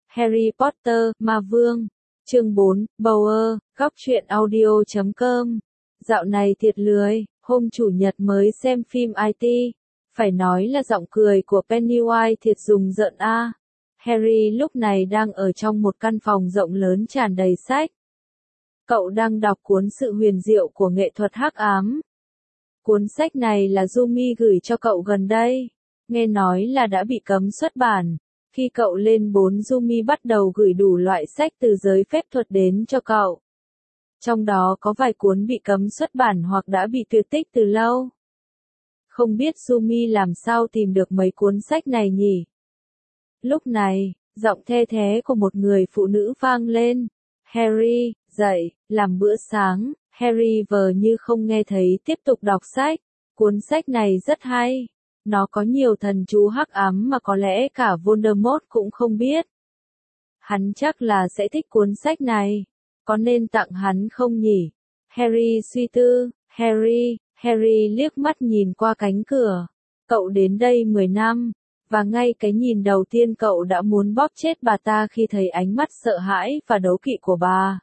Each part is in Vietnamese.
Harry Potter, Ma Vương. Chương 4, Bauer, góc truyện audio.com. Dạo này thiệt lười, hôm chủ nhật mới xem phim IT. Phải nói là giọng cười của Pennywise thiệt rùng rợn a. Harry lúc này đang ở trong một căn phòng rộng lớn tràn đầy sách. Cậu đang đọc cuốn Sự huyền diệu của nghệ thuật hắc ám. Cuốn sách này là Yumi gửi cho cậu gần đây. Nghe nói là đã bị cấm xuất bản. Khi cậu lên 4 Yumi bắt đầu gửi đủ loại sách từ giới phép thuật đến cho cậu. Trong đó có vài cuốn bị cấm xuất bản hoặc đã bị tuyệt tích từ lâu. Không biết Yumi làm sao tìm được mấy cuốn sách này nhỉ? Lúc này, giọng the thé của một người phụ nữ vang lên. Harry, dậy, làm bữa sáng. Harry vờ như không nghe thấy tiếp tục đọc sách. Cuốn sách này rất hay. Nó có nhiều thần chú hắc ám mà có lẽ cả Voldemort cũng không biết. Hắn chắc là sẽ thích cuốn sách này. Có nên tặng hắn không nhỉ? Harry suy tư. Harry liếc mắt nhìn qua cánh cửa. Cậu đến đây 10 năm. Và ngay cái nhìn đầu tiên cậu đã muốn bóp chết bà ta khi thấy ánh mắt sợ hãi và đố kỵ của bà.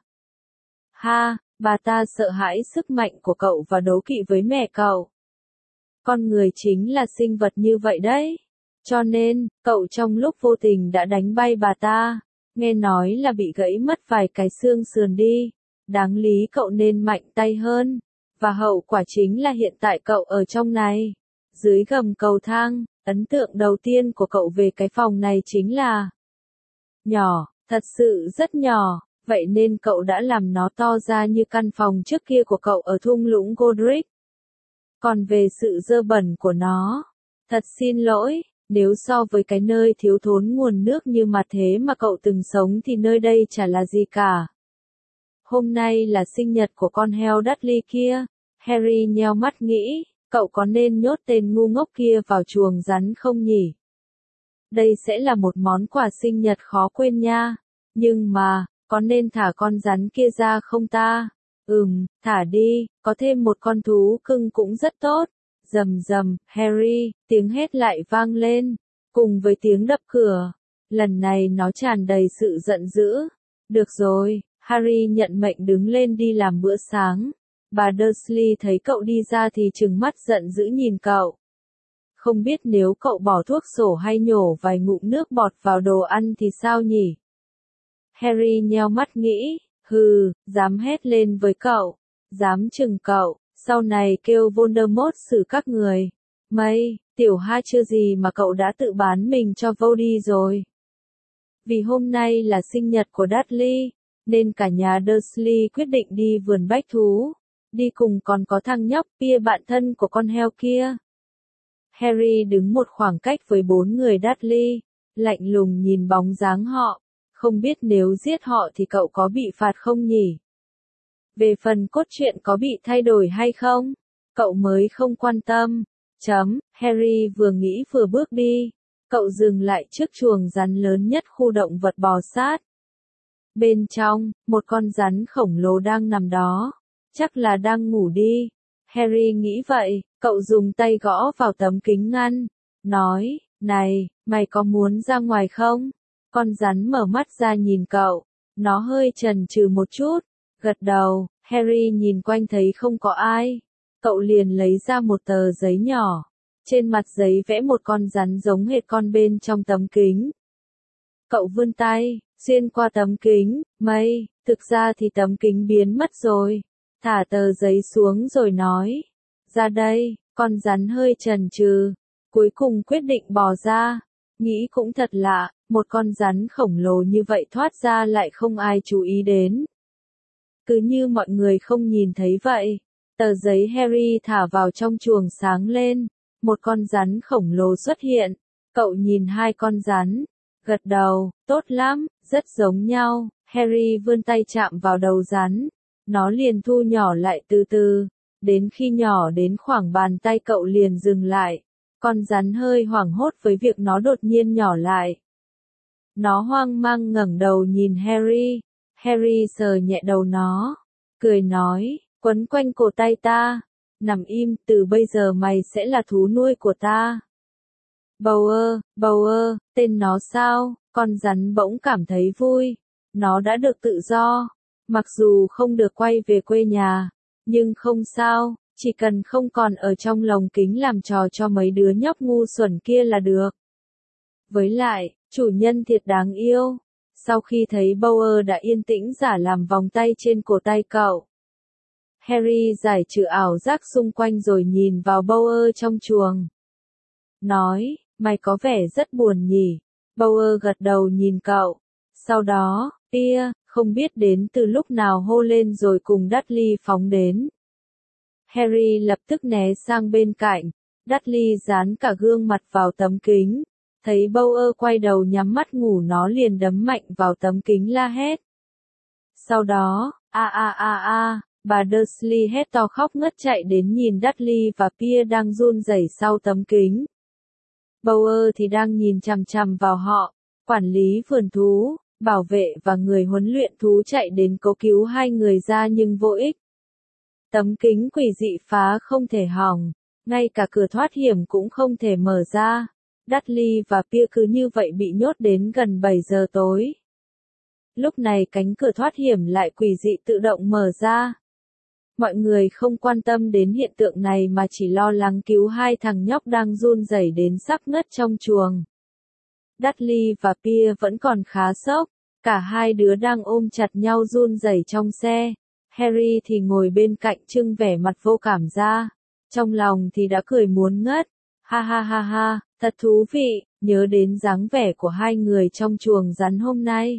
Ha, bà ta sợ hãi sức mạnh của cậu và đố kỵ với mẹ cậu. Con người chính là sinh vật như vậy đấy. Cho nên, cậu trong lúc vô tình đã đánh bay bà ta. Nghe nói là bị gãy mất vài cái xương sườn đi. Đáng lý cậu nên mạnh tay hơn. Và hậu quả chính là hiện tại cậu ở trong này. Dưới gầm cầu thang, ấn tượng đầu tiên của cậu về cái phòng này chính là nhỏ, thật sự rất nhỏ. Vậy nên cậu đã làm nó to ra như căn phòng trước kia của cậu ở thung lũng Godric. Còn về sự dơ bẩn của nó, thật xin lỗi, nếu so với cái nơi thiếu thốn nguồn nước như mà thế mà cậu từng sống thì nơi đây chả là gì cả. Hôm nay là sinh nhật của con heo Dudley kia. Harry nheo mắt nghĩ, cậu có nên nhốt tên ngu ngốc kia vào chuồng rắn không nhỉ? Đây sẽ là một món quà sinh nhật khó quên nha. Nhưng mà, có nên thả con rắn kia ra không ta? Thả đi, có thêm một con thú cưng cũng rất tốt. Rầm rầm, Harry, tiếng hét lại vang lên, cùng với tiếng đập cửa. Lần này nó tràn đầy sự giận dữ. Được rồi, Harry nhận mệnh đứng lên đi làm bữa sáng. Bà Dursley thấy cậu đi ra thì trừng mắt giận dữ nhìn cậu. Không biết nếu cậu bỏ thuốc sổ hay nhổ vài ngụm nước bọt vào đồ ăn thì sao nhỉ? Harry nheo mắt nghĩ, dám hét lên với cậu, dám chừng cậu, sau này kêu Voldemort xử các người. Tiểu ha chưa gì mà cậu đã tự bán mình cho vô đi rồi. Vì hôm nay là sinh nhật của Dudley, nên cả nhà Dursley quyết định đi vườn bách thú. Đi cùng còn có thằng nhóc Pia bạn thân của con heo kia. Harry đứng một khoảng cách với 4 người Dudley, lạnh lùng nhìn bóng dáng họ. Không biết nếu giết họ thì cậu có bị phạt không nhỉ? Về phần cốt truyện có bị thay đổi hay không? Cậu mới không quan tâm. Harry vừa nghĩ vừa bước đi. Cậu dừng lại trước chuồng rắn lớn nhất khu động vật bò sát. Bên trong, một con rắn khổng lồ đang nằm đó. Chắc là đang ngủ đi. Harry nghĩ vậy, cậu dùng tay gõ vào tấm kính ngăn. Nói, này, mày có muốn ra ngoài không? Con rắn mở mắt ra nhìn cậu. Nó hơi chần chừ một chút. Gật đầu, Harry nhìn quanh thấy không có ai. Cậu liền lấy ra một tờ giấy nhỏ. Trên mặt giấy vẽ một con rắn giống hệt con bên trong tấm kính. Cậu vươn tay, xuyên qua tấm kính. Thực ra thì tấm kính biến mất rồi. Thả tờ giấy xuống rồi nói. Ra đây, con rắn hơi chần chừ. Cuối cùng quyết định bò ra. Nghĩ cũng thật lạ, một con rắn khổng lồ như vậy thoát ra lại không ai chú ý đến. Cứ như mọi người không nhìn thấy vậy. Tờ giấy Harry thả vào trong chuồng sáng lên. Một con rắn khổng lồ xuất hiện. Cậu nhìn hai con rắn. Gật đầu, tốt lắm, rất giống nhau. Harry vươn tay chạm vào đầu rắn. Nó liền thu nhỏ lại từ từ. Đến khi nhỏ đến khoảng bàn tay cậu liền dừng lại. Con rắn hơi hoảng hốt với việc nó đột nhiên nhỏ lại. Nó hoang mang ngẩng đầu nhìn Harry. Harry sờ nhẹ đầu nó. Cười nói, quấn quanh cổ tay ta. Nằm im, từ bây giờ mày sẽ là thú nuôi của ta. Bauer, tên nó sao? Con rắn bỗng cảm thấy vui. Nó đã được tự do. Mặc dù không được quay về quê nhà. Nhưng không sao, chỉ cần không còn ở trong lồng kính làm trò cho mấy đứa nhóc ngu xuẩn kia là được. Với lại, chủ nhân thiệt đáng yêu. Sau khi thấy Bauer đã yên tĩnh giả làm vòng tay trên cổ tay cậu. Harry giải trừ ảo giác xung quanh rồi nhìn vào Bauer trong chuồng. Nói, mày có vẻ rất buồn nhỉ. Bauer gật đầu nhìn cậu. Sau đó, tia, không biết đến từ lúc nào hô lên rồi cùng Dudley phóng đến. Harry lập tức né sang bên cạnh. Dudley dán cả gương mặt vào tấm kính. Thấy Bauer quay đầu nhắm mắt ngủ nó liền đấm mạnh vào tấm kính la hét. Sau đó, bà Dursley hét to khóc ngất chạy đến nhìn Dudley và Pierre đang run rẩy sau tấm kính. Bauer thì đang nhìn chằm chằm vào họ, quản lý vườn thú, bảo vệ và người huấn luyện thú chạy đến cứu cứu hai người ra nhưng vô ích. Tấm kính quỷ dị phá không thể hỏng, ngay cả cửa thoát hiểm cũng không thể mở ra. Dudley và Pierre cứ như vậy bị nhốt đến gần 7 giờ tối. Lúc này cánh cửa thoát hiểm lại quỷ dị tự động mở ra. Mọi người không quan tâm đến hiện tượng này mà chỉ lo lắng cứu hai thằng nhóc đang run rẩy đến sắp ngất trong chuồng. Dudley và Pierre vẫn còn khá sốc, cả hai đứa đang ôm chặt nhau run rẩy trong xe. Harry thì ngồi bên cạnh trưng vẻ mặt vô cảm ra, trong lòng thì đã cười muốn ngất. Ha ha ha ha, thật thú vị, nhớ đến dáng vẻ của hai người trong chuồng rắn hôm nay.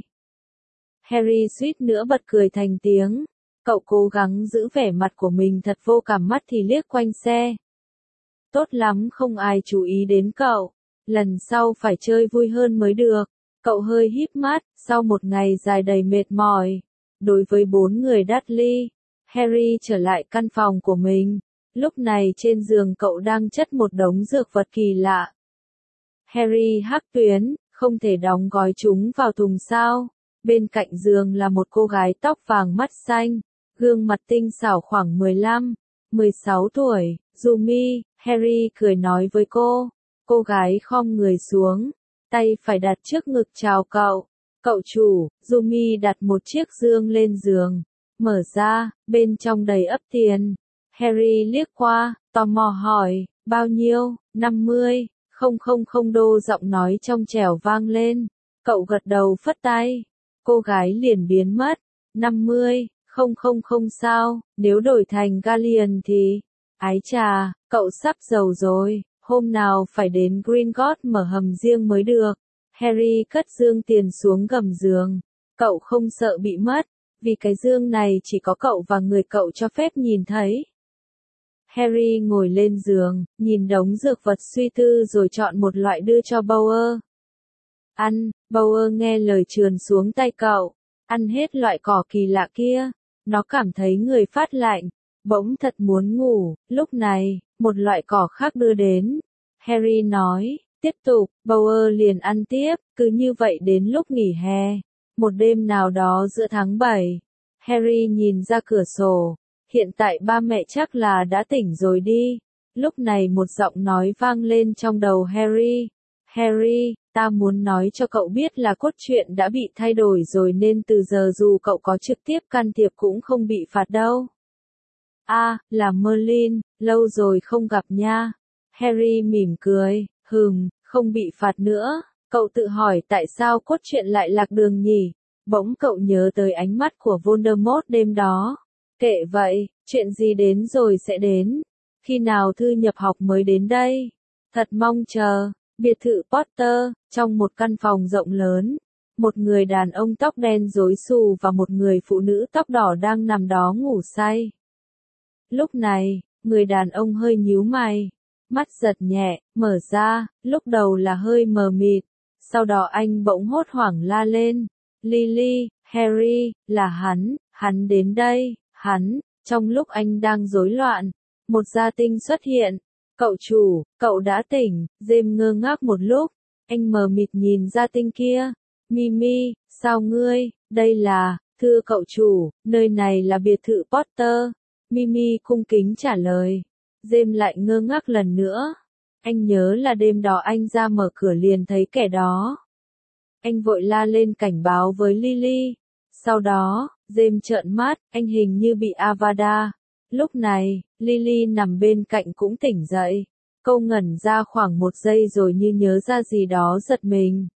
Harry suýt nữa bật cười thành tiếng. Cậu cố gắng giữ vẻ mặt của mình thật vô cảm mắt thì liếc quanh xe. Tốt lắm không ai chú ý đến cậu. Lần sau phải chơi vui hơn mới được. Cậu hơi híp mắt, sau một ngày dài đầy mệt mỏi. Đối với 4 người Dudley, Harry trở lại căn phòng của mình. Lúc này trên giường cậu đang chất một đống dược vật kỳ lạ. Harry hắc tuyến, không thể đóng gói chúng vào thùng sao. Bên cạnh giường là một cô gái tóc vàng mắt xanh. Gương mặt tinh xảo khoảng 15, 16 tuổi, Yumi, Harry cười nói với cô. Cô gái khom người xuống, tay phải đặt trước ngực chào cậu. Cậu chủ, Yumi đặt một chiếc dương lên giường. Mở ra, bên trong đầy ắp tiền. Harry liếc qua, tò mò hỏi, bao nhiêu, 50, không đô giọng nói trong trẻo vang lên. Cậu gật đầu phất tay. Cô gái liền biến mất. 50. Không sao, nếu đổi thành Galleon thì... Ái chà, cậu sắp giàu rồi, hôm nào phải đến Gringotts mở hầm riêng mới được. Harry cất dương tiền xuống gầm giường. Cậu không sợ bị mất, vì cái dương này chỉ có cậu và người cậu cho phép nhìn thấy. Harry ngồi lên giường, nhìn đống dược vật suy tư rồi chọn một loại đưa cho Bauer. Ăn, Bauer nghe lời trườn xuống tay cậu. Ăn hết loại cỏ kỳ lạ kia. Nó cảm thấy người phát lạnh, bỗng thật muốn ngủ. Lúc này, một loại cỏ khác đưa đến. Harry nói, tiếp tục, Bauer liền ăn tiếp, cứ như vậy đến lúc nghỉ hè. Một đêm nào đó giữa tháng 7, Harry nhìn ra cửa sổ. Hiện tại ba mẹ chắc là đã tỉnh rồi đi. Lúc này một giọng nói vang lên trong đầu Harry. Harry, ta muốn nói cho cậu biết là cốt truyện đã bị thay đổi rồi nên từ giờ dù cậu có trực tiếp can thiệp cũng không bị phạt đâu. Là Merlin, lâu rồi không gặp nha. Harry mỉm cười, không bị phạt nữa. Cậu tự hỏi tại sao cốt truyện lại lạc đường nhỉ? Bỗng cậu nhớ tới ánh mắt của Voldemort đêm đó. Kệ vậy, chuyện gì đến rồi sẽ đến. Khi nào thư nhập học mới đến đây? Thật mong chờ. Biệt thự Potter, trong một căn phòng rộng lớn, một người đàn ông tóc đen rối xù và một người phụ nữ tóc đỏ đang nằm đó ngủ say. Lúc này, người đàn ông hơi nhíu mày, mắt giật nhẹ, mở ra, lúc đầu là hơi mờ mịt, sau đó anh bỗng hốt hoảng la lên. Lily, Harry, là hắn đến đây, trong lúc anh đang rối loạn, một gia tinh xuất hiện. Cậu chủ, cậu đã tỉnh. James ngơ ngác một lúc, anh mờ mịt nhìn gia tinh kia. Mimi, sao ngươi, đây là, thưa cậu chủ, nơi này là biệt thự Potter. Mimi cung kính trả lời. James lại ngơ ngác lần nữa. Anh nhớ là đêm đó anh ra mở cửa liền thấy kẻ đó. Anh vội la lên cảnh báo với Lily. Sau đó, James trợn mắt, anh hình như bị Avada. Lúc này, Lily nằm bên cạnh cũng tỉnh dậy. Cô ngẩn ra khoảng 1 giây rồi như nhớ ra gì đó giật mình.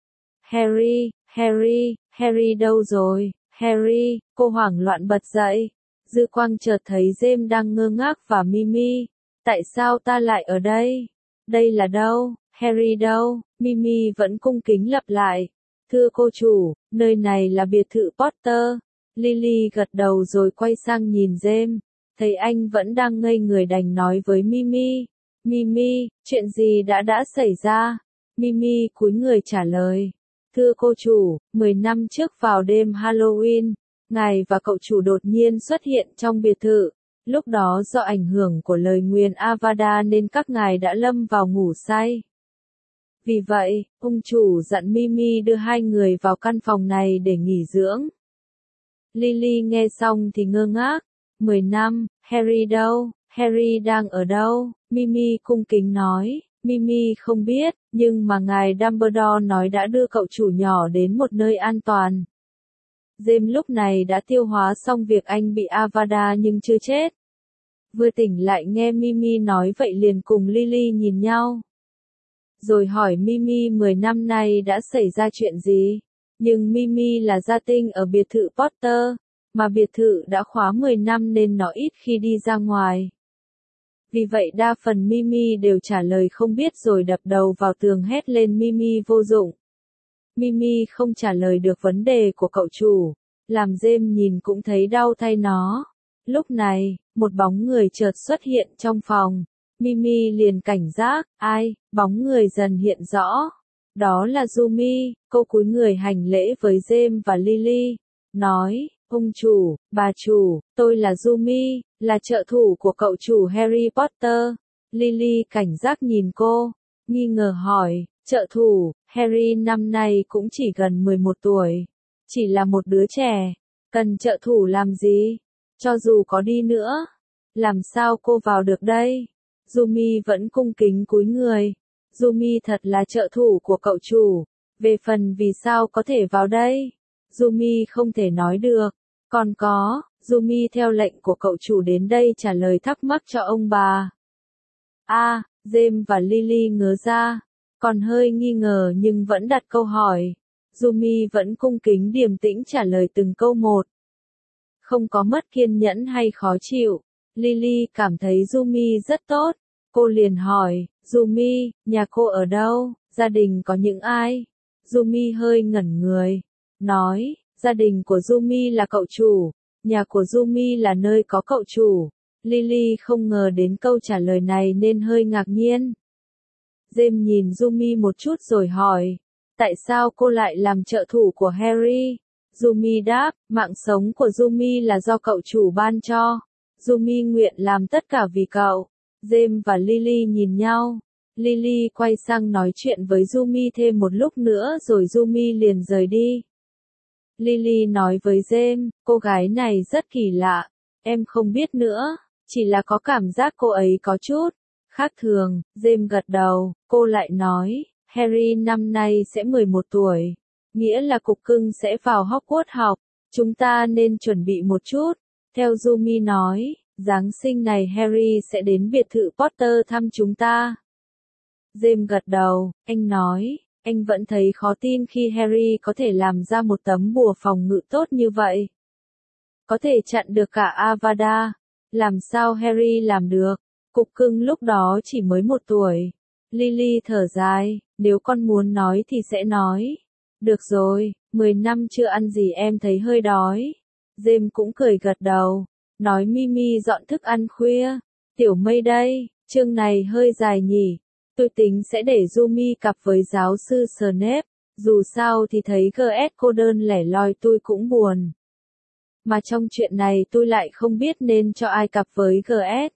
Harry, Harry, Harry đâu rồi? Harry, cô hoảng loạn bật dậy. Dư quang chợt thấy James đang ngơ ngác và Mimi. Tại sao ta lại ở đây? Đây là đâu? Harry đâu? Mimi vẫn cung kính lặp lại. Thưa cô chủ, nơi này là biệt thự Potter. Lily gật đầu rồi quay sang nhìn James. Thấy anh vẫn đang ngây người đành nói với Mimi. Mimi, chuyện gì đã xảy ra? Mimi cúi người trả lời. Thưa cô chủ, 10 năm trước vào đêm Halloween, ngài và cậu chủ đột nhiên xuất hiện trong biệt thự. Lúc đó do ảnh hưởng của lời nguyền Avada nên các ngài đã lâm vào ngủ say. Vì vậy, ông chủ dặn Mimi đưa 2 người vào căn phòng này để nghỉ dưỡng. Lily nghe xong thì ngơ ngác. 10 năm, Harry đâu? Harry đang ở đâu? Mimi cung kính nói. Mimi không biết, nhưng mà ngài Dumbledore nói đã đưa cậu chủ nhỏ đến một nơi an toàn. James lúc này đã tiêu hóa xong việc anh bị Avada nhưng chưa chết. Vừa tỉnh lại nghe Mimi nói vậy liền cùng Lily nhìn nhau. Rồi hỏi Mimi 10 năm nay đã xảy ra chuyện gì? Nhưng Mimi là gia tinh ở biệt thự Potter, mà biệt thự đã khóa 10 năm nên nó ít khi đi ra ngoài. Vì vậy đa phần Mimi đều trả lời không biết rồi đập đầu vào tường hét lên Mimi vô dụng. Mimi không trả lời được vấn đề của cậu chủ, làm James nhìn cũng thấy đau thay nó. Lúc này, một bóng người chợt xuất hiện trong phòng. Mimi liền cảnh giác, ai, bóng người dần hiện rõ. Đó là Yumi, cô cúi người hành lễ với James và Lily, nói, ông chủ, bà chủ, tôi là Yumi, là trợ thủ của cậu chủ Harry Potter. Lily cảnh giác nhìn cô, nghi ngờ hỏi, trợ thủ, Harry năm nay cũng chỉ gần 11 tuổi, chỉ là một đứa trẻ, cần trợ thủ làm gì? Cho dù có đi nữa, làm sao cô vào được đây? Yumi vẫn cung kính cúi người. Yumi thật là trợ thủ của cậu chủ. Về phần vì sao có thể vào đây, Yumi không thể nói được. Còn có, Yumi theo lệnh của cậu chủ đến đây trả lời thắc mắc cho ông bà. James và Lily ngớ ra, còn hơi nghi ngờ nhưng vẫn đặt câu hỏi. Yumi vẫn cung kính điềm tĩnh trả lời từng câu một. Không có mất kiên nhẫn hay khó chịu. Lily cảm thấy Yumi rất tốt. Cô liền hỏi, Yumi, nhà cô ở đâu? Gia đình có những ai? Yumi hơi ngẩn người. Nói, gia đình của Yumi là cậu chủ. Nhà của Yumi là nơi có cậu chủ. Lily không ngờ đến câu trả lời này nên hơi ngạc nhiên. James nhìn Yumi một chút rồi hỏi, tại sao cô lại làm trợ thủ của Harry? Yumi đáp, mạng sống của Yumi là do cậu chủ ban cho. Yumi nguyện làm tất cả vì cậu. James và Lily nhìn nhau. Lily quay sang nói chuyện với Yumi thêm một lúc nữa rồi Yumi liền rời đi. Lily nói với James, cô gái này rất kỳ lạ. Em không biết nữa, chỉ là có cảm giác cô ấy có chút khác thường. James gật đầu, cô lại nói, Harry năm nay sẽ 11 tuổi. Nghĩa là cục cưng sẽ vào Hogwarts học. Chúng ta nên chuẩn bị một chút. Theo Yumi nói, Giáng sinh này Harry sẽ đến biệt thự Potter thăm chúng ta. James gật đầu, anh nói, anh vẫn thấy khó tin khi Harry có thể làm ra một tấm bùa phòng ngự tốt như vậy. Có thể chặn được cả Avada. Làm sao Harry làm được? Cục cưng lúc đó chỉ mới 1 tuổi. Lily thở dài, nếu con muốn nói thì sẽ nói. Được rồi, 10 năm chưa ăn gì em thấy hơi đói. James cũng cười gật đầu, nói Mimi dọn thức ăn khuya. Tiểu Mây đây, chương này hơi dài nhỉ. Tôi tính sẽ để Yumi cặp với giáo sư Snape, dù sao thì thấy GS cô đơn lẻ loi tôi cũng buồn. Mà trong chuyện này tôi lại không biết nên cho ai cặp với GS.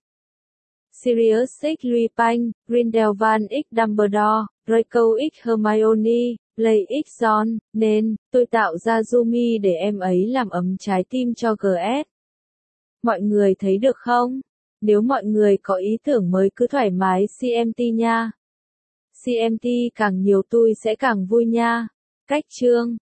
Sirius X Lupin, Grindelwald X Dumbledore, Draco X Hermione, Blaise X John, nên, tôi tạo ra Yumi để em ấy làm ấm trái tim cho GS. Mọi người thấy được không? Nếu mọi người có ý tưởng mới cứ thoải mái CMT nha. CMT càng nhiều tôi sẽ càng vui nha. Cách chương